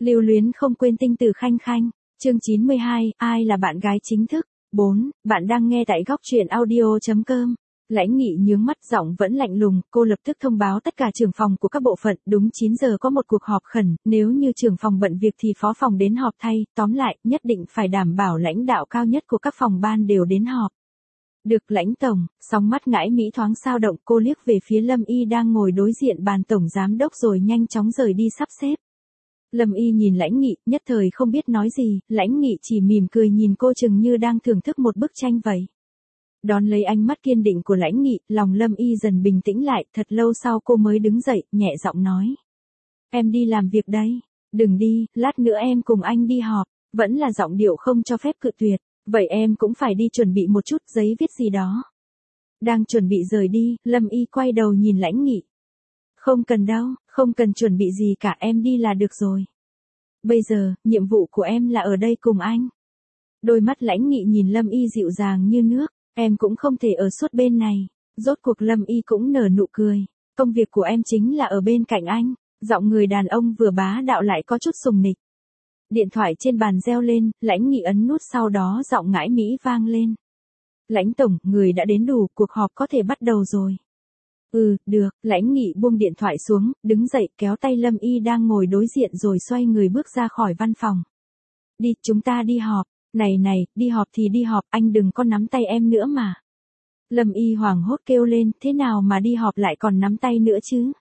Lưu luyến không quên tinh tử khanh khanh. Chương 92, ai là bạn gái chính thức? 4, bạn đang nghe tại góc truyện audio.com. Lãnh Nghị nhướng mắt, giọng vẫn lạnh lùng, cô lập tức thông báo tất cả trưởng phòng của các bộ phận, đúng 9 giờ có một cuộc họp khẩn, nếu như trưởng phòng bận việc thì phó phòng đến họp thay, tóm lại, nhất định phải đảm bảo lãnh đạo cao nhất của các phòng ban đều đến họp. Được Lãnh tổng, sóng mắt ngãi Mỹ thoáng sao động, cô liếc về phía Lâm Y đang ngồi đối diện bàn tổng giám đốc rồi nhanh chóng rời đi sắp xếp. Lâm Y nhìn Lãnh Nghị, nhất thời không biết nói gì, Lãnh Nghị chỉ mỉm cười nhìn cô chừng như đang thưởng thức một bức tranh vậy. Đón lấy ánh mắt kiên định của Lãnh Nghị, lòng Lâm Y dần bình tĩnh lại, thật lâu sau cô mới đứng dậy, nhẹ giọng nói. Em đi làm việc đây, đừng đi, lát nữa em cùng anh đi họp, vẫn là giọng điệu không cho phép cự tuyệt, vậy em cũng phải đi chuẩn bị một chút giấy viết gì đó. Đang chuẩn bị rời đi, Lâm Y quay đầu nhìn Lãnh Nghị. Không cần đâu, không cần chuẩn bị gì cả, em đi là được rồi. Bây giờ, nhiệm vụ của em là ở đây cùng anh. Đôi mắt Lãnh Nghị nhìn Lâm Y dịu dàng như nước, em cũng không thể ở suốt bên này. Rốt cuộc Lâm Y cũng nở nụ cười. Công việc của em chính là ở bên cạnh anh. Giọng người đàn ông vừa bá đạo lại có chút sùng nịch. Điện thoại trên bàn reo lên, Lãnh Nghị ấn nút, sau đó giọng ngãi Mỹ vang lên. Lãnh tổng, người đã đến đủ, cuộc họp có thể bắt đầu rồi. Được, Lãnh Nghị buông điện thoại xuống, đứng dậy kéo tay Lâm Y đang ngồi đối diện rồi xoay người bước ra khỏi văn phòng. Đi, chúng ta đi họp. Này, đi họp thì đi họp, anh đừng có nắm tay em nữa mà. Lâm Y hoảng hốt kêu lên, thế nào mà đi họp lại còn nắm tay nữa chứ?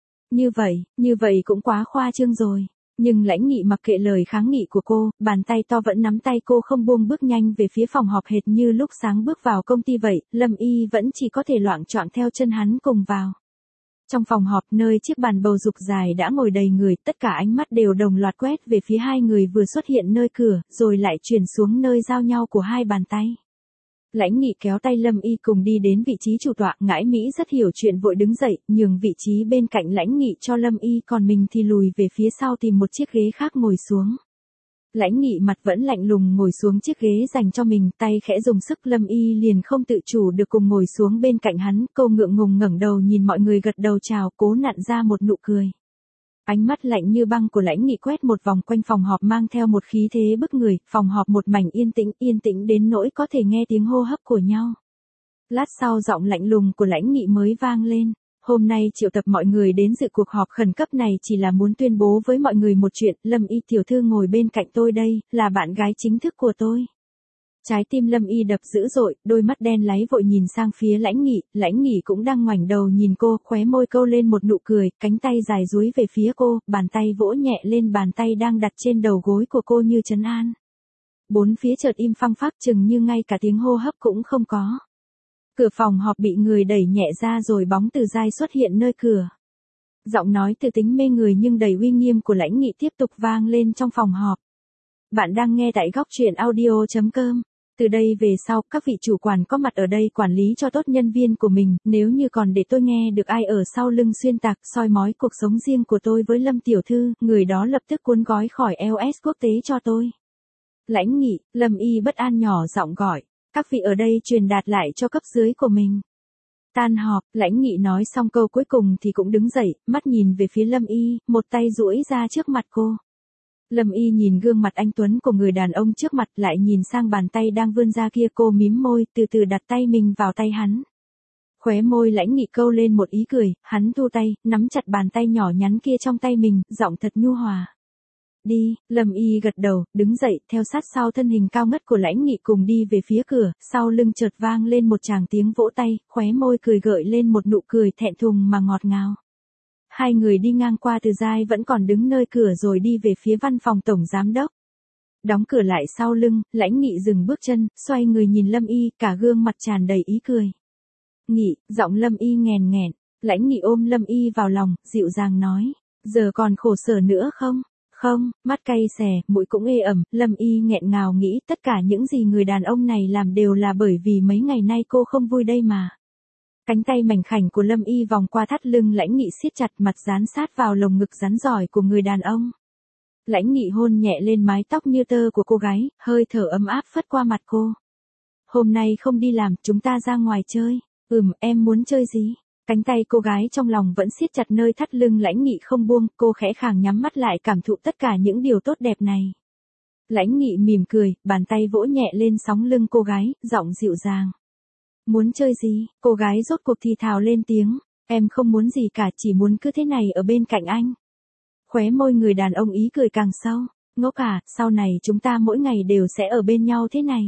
Như vậy cũng quá khoa trương rồi. Nhưng Lãnh Nghị mặc kệ lời kháng nghị của cô, bàn tay to vẫn nắm tay cô không buông, bước nhanh về phía phòng họp hệt như lúc sáng bước vào công ty vậy, Lâm Y vẫn chỉ có thể loạng choạng theo chân hắn cùng vào. Trong phòng họp, nơi chiếc bàn bầu dục dài đã ngồi đầy người, tất cả ánh mắt đều đồng loạt quét về phía hai người vừa xuất hiện nơi cửa, rồi lại chuyển xuống nơi giao nhau của hai bàn tay. Lãnh Nghị kéo tay Lâm Y cùng đi đến vị trí chủ tọa, ngãi Mỹ rất hiểu chuyện vội đứng dậy, nhường vị trí bên cạnh Lãnh Nghị cho Lâm Y, còn mình thì lùi về phía sau tìm một chiếc ghế khác ngồi xuống. Lãnh Nghị mặt vẫn lạnh lùng ngồi xuống chiếc ghế dành cho mình, tay khẽ dùng sức, Lâm Y liền không tự chủ được cùng ngồi xuống bên cạnh hắn, cô ngượng ngùng ngẩng đầu nhìn mọi người gật đầu chào, cố nặn ra một nụ cười. Ánh mắt lạnh như băng của Lãnh Nghị quét một vòng quanh phòng họp mang theo một khí thế bức người, phòng họp một mảnh yên tĩnh đến nỗi có thể nghe tiếng hô hấp của nhau. Lát sau giọng lạnh lùng của Lãnh Nghị mới vang lên. Hôm nay triệu tập mọi người đến dự cuộc họp khẩn cấp này chỉ là muốn tuyên bố với mọi người một chuyện, Lâm Y tiểu thư ngồi bên cạnh tôi đây, là bạn gái chính thức của tôi. Trái tim Lâm Y đập dữ dội, đôi mắt đen láy vội nhìn sang phía Lãnh Nghị cũng đang ngoảnh đầu nhìn cô, khóe môi câu lên một nụ cười, cánh tay dài duỗi về phía cô, bàn tay vỗ nhẹ lên bàn tay đang đặt trên đầu gối của cô như trấn an. Bốn phía chợt im phăng phắc, chừng như ngay cả tiếng hô hấp cũng không có. Cửa phòng họp bị người đẩy nhẹ ra rồi bóng Từ Giai xuất hiện nơi cửa. Giọng nói từ tính mê người nhưng đầy uy nghiêm của Lãnh Nghị tiếp tục vang lên trong phòng họp. Bạn đang nghe tại góc truyện audio.com. Từ đây về sau, các vị chủ quản có mặt ở đây quản lý cho tốt nhân viên của mình, nếu như còn để tôi nghe được ai ở sau lưng xuyên tạc, soi mói cuộc sống riêng của tôi với Lâm tiểu thư, người đó lập tức cuốn gói khỏi LS quốc tế cho tôi. Lãnh Nghị, Lâm Y bất an nhỏ giọng gọi, các vị ở đây truyền đạt lại cho cấp dưới của mình. Tan họp, Lãnh Nghị nói xong câu cuối cùng thì cũng đứng dậy, mắt nhìn về phía Lâm Y, một tay duỗi ra trước mặt cô. Lâm Y nhìn gương mặt anh tuấn của người đàn ông trước mặt, lại nhìn sang bàn tay đang vươn ra kia, cô mím môi, từ từ đặt tay mình vào tay hắn. Khóe môi Lãnh Nghị câu lên một ý cười, hắn thu tay, nắm chặt bàn tay nhỏ nhắn kia trong tay mình, giọng thật nhu hòa. Đi, Lâm Y gật đầu, đứng dậy, theo sát sau thân hình cao ngất của Lãnh Nghị cùng đi về phía cửa, sau lưng chợt vang lên một tràng tiếng vỗ tay, khóe môi cười gợi lên một nụ cười thẹn thùng mà ngọt ngào. Hai người đi ngang qua Từ Giai vẫn còn đứng nơi cửa rồi đi về phía văn phòng tổng giám đốc. Đóng cửa lại sau lưng, Lãnh Nghị dừng bước chân, xoay người nhìn Lâm Y, cả gương mặt tràn đầy ý cười. Nghị, giọng Lâm Y nghèn nghẹn, Lãnh Nghị ôm Lâm Y vào lòng, dịu dàng nói, giờ còn khổ sở nữa không? Không, mắt cay xè, mũi cũng ê ẩm, Lâm Y nghẹn ngào nghĩ tất cả những gì người đàn ông này làm đều là bởi vì mấy ngày nay cô không vui đây mà. Cánh tay mảnh khảnh của Lâm Y vòng qua thắt lưng Lãnh Nghị siết chặt, mặt dán sát vào lồng ngực rắn giỏi của người đàn ông. Lãnh Nghị hôn nhẹ lên mái tóc như tơ của cô gái, hơi thở ấm áp phất qua mặt cô. Hôm nay không đi làm, chúng ta ra ngoài chơi. Em muốn chơi gì? Cánh tay cô gái trong lòng vẫn siết chặt nơi thắt lưng Lãnh Nghị không buông, cô khẽ khàng nhắm mắt lại cảm thụ tất cả những điều tốt đẹp này. Lãnh Nghị mỉm cười, bàn tay vỗ nhẹ lên sóng lưng cô gái, giọng dịu dàng. Muốn chơi gì? Cô gái rốt cuộc thì thào lên tiếng. Em không muốn gì cả, chỉ muốn cứ thế này ở bên cạnh anh. Khóe môi người đàn ông ý cười càng sâu. Ngốc à, sau này chúng ta mỗi ngày đều sẽ ở bên nhau thế này.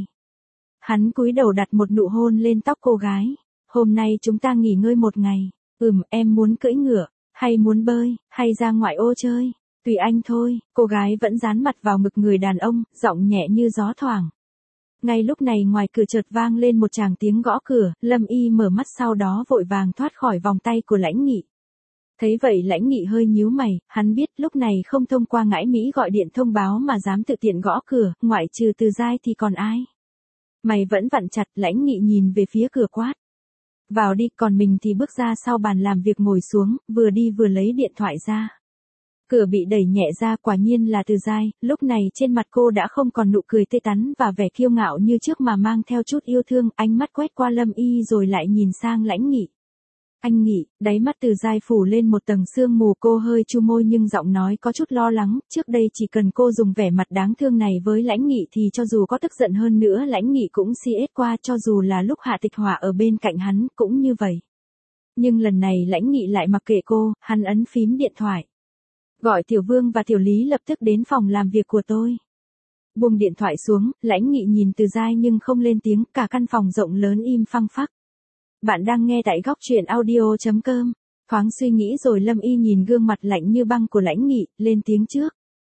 Hắn cúi đầu đặt một nụ hôn lên tóc cô gái. Hôm nay chúng ta nghỉ ngơi một ngày. Em muốn cưỡi ngựa, hay muốn bơi, hay ra ngoại ô chơi. Tùy anh thôi, cô gái vẫn dán mặt vào ngực người đàn ông, giọng nhẹ như gió thoảng. Ngay lúc này ngoài cửa chợt vang lên một tràng tiếng gõ cửa, Lâm Y mở mắt sau đó vội vàng thoát khỏi vòng tay của Lãnh Nghị. Thấy vậy Lãnh Nghị hơi nhíu mày, hắn biết lúc này không thông qua Ngãi Mỹ gọi điện thông báo mà dám tự tiện gõ cửa, ngoại trừ Từ Giai thì còn ai. Mày vẫn vặn chặt, Lãnh Nghị nhìn về phía cửa quát. Vào đi, còn mình thì bước ra sau bàn làm việc ngồi xuống, vừa đi vừa lấy điện thoại ra. Cửa bị đẩy nhẹ ra, quả nhiên là Từ Giai, lúc này trên mặt cô đã không còn nụ cười tươi tắn và vẻ kiêu ngạo như trước mà mang theo chút yêu thương, ánh mắt quét qua Lâm Y rồi lại nhìn sang Lãnh Nghị. Anh Nghị, đáy mắt Từ Giai phủ lên một tầng sương mù, cô hơi chu môi nhưng giọng nói có chút lo lắng, trước đây chỉ cần cô dùng vẻ mặt đáng thương này với Lãnh Nghị thì cho dù có tức giận hơn nữa Lãnh Nghị cũng si ết qua, cho dù là lúc Hạ Tịch Hỏa ở bên cạnh hắn cũng như vậy. Nhưng lần này Lãnh Nghị lại mặc kệ cô, hắn ấn phím điện thoại. Gọi Tiểu Vương và Tiểu Lý lập tức đến phòng làm việc của tôi. Buông điện thoại xuống, Lãnh Nghị nhìn Từ Giai nhưng không lên tiếng, cả căn phòng rộng lớn im phăng phắc. Bạn đang nghe tại góc truyện audio.com. Thoáng suy nghĩ rồi Lâm Y nhìn gương mặt lạnh như băng của Lãnh Nghị, lên tiếng trước.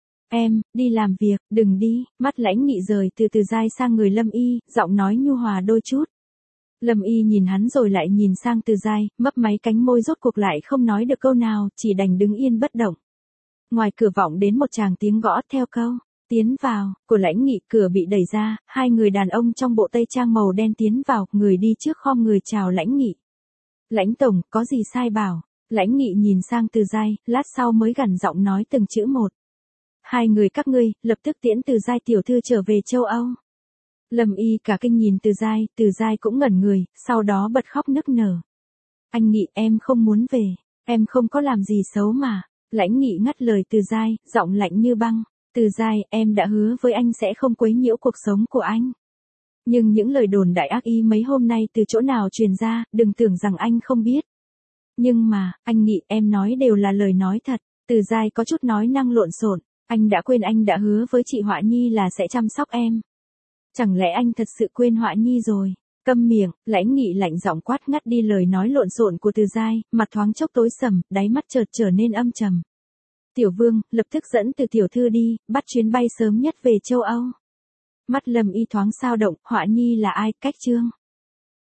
Em, đi làm việc, đừng đi. Mắt Lãnh Nghị rời từ Từ Giai sang người Lâm Y, giọng nói nhu hòa đôi chút. Lâm Y nhìn hắn rồi lại nhìn sang Từ Giai, mấp máy cánh môi rốt cuộc lại không nói được câu nào, chỉ đành đứng yên bất động. Ngoài cửa vọng đến một tràng tiếng gõ theo câu. Tiến vào, của Lãnh Nghị, cửa bị đẩy ra, hai người đàn ông trong bộ tây trang màu đen tiến vào, người đi trước khom người chào Lãnh Nghị. Lãnh tổng, có gì sai bảo? Lãnh Nghị nhìn sang Từ Giai, lát sau mới gằn giọng nói từng chữ một. Hai người các ngươi, lập tức tiễn Từ Giai tiểu thư trở về châu Âu. Lâm Y cả kinh nhìn Từ Giai cũng ngẩn người, sau đó bật khóc nức nở. Anh Nghị, em không muốn về, em không có làm gì xấu mà. Lãnh Nghị ngắt lời Từ Giai, giọng lạnh như băng. Từ Giai, em đã hứa với anh sẽ không quấy nhiễu cuộc sống của anh. Nhưng những lời đồn đại ác ý mấy hôm nay từ chỗ nào truyền ra, đừng tưởng rằng anh không biết. Nhưng mà, anh Nghị, em nói đều là lời nói thật. Từ Giai có chút nói năng lộn xộn. Anh đã quên anh đã hứa với chị Họa Nhi là sẽ chăm sóc em. Chẳng lẽ anh thật sự quên Họa Nhi rồi? Câm miệng, Lãnh Nghị lạnh giọng quát ngắt đi lời nói lộn xộn của Từ Giai, mặt thoáng chốc tối sầm, đáy mắt chợt trở nên âm trầm. Tiểu Vương, lập tức dẫn Từ tiểu thư đi, bắt chuyến bay sớm nhất về châu Âu. Mắt Lâm Y thoáng sao động, Họa Nhi là ai, cách chương.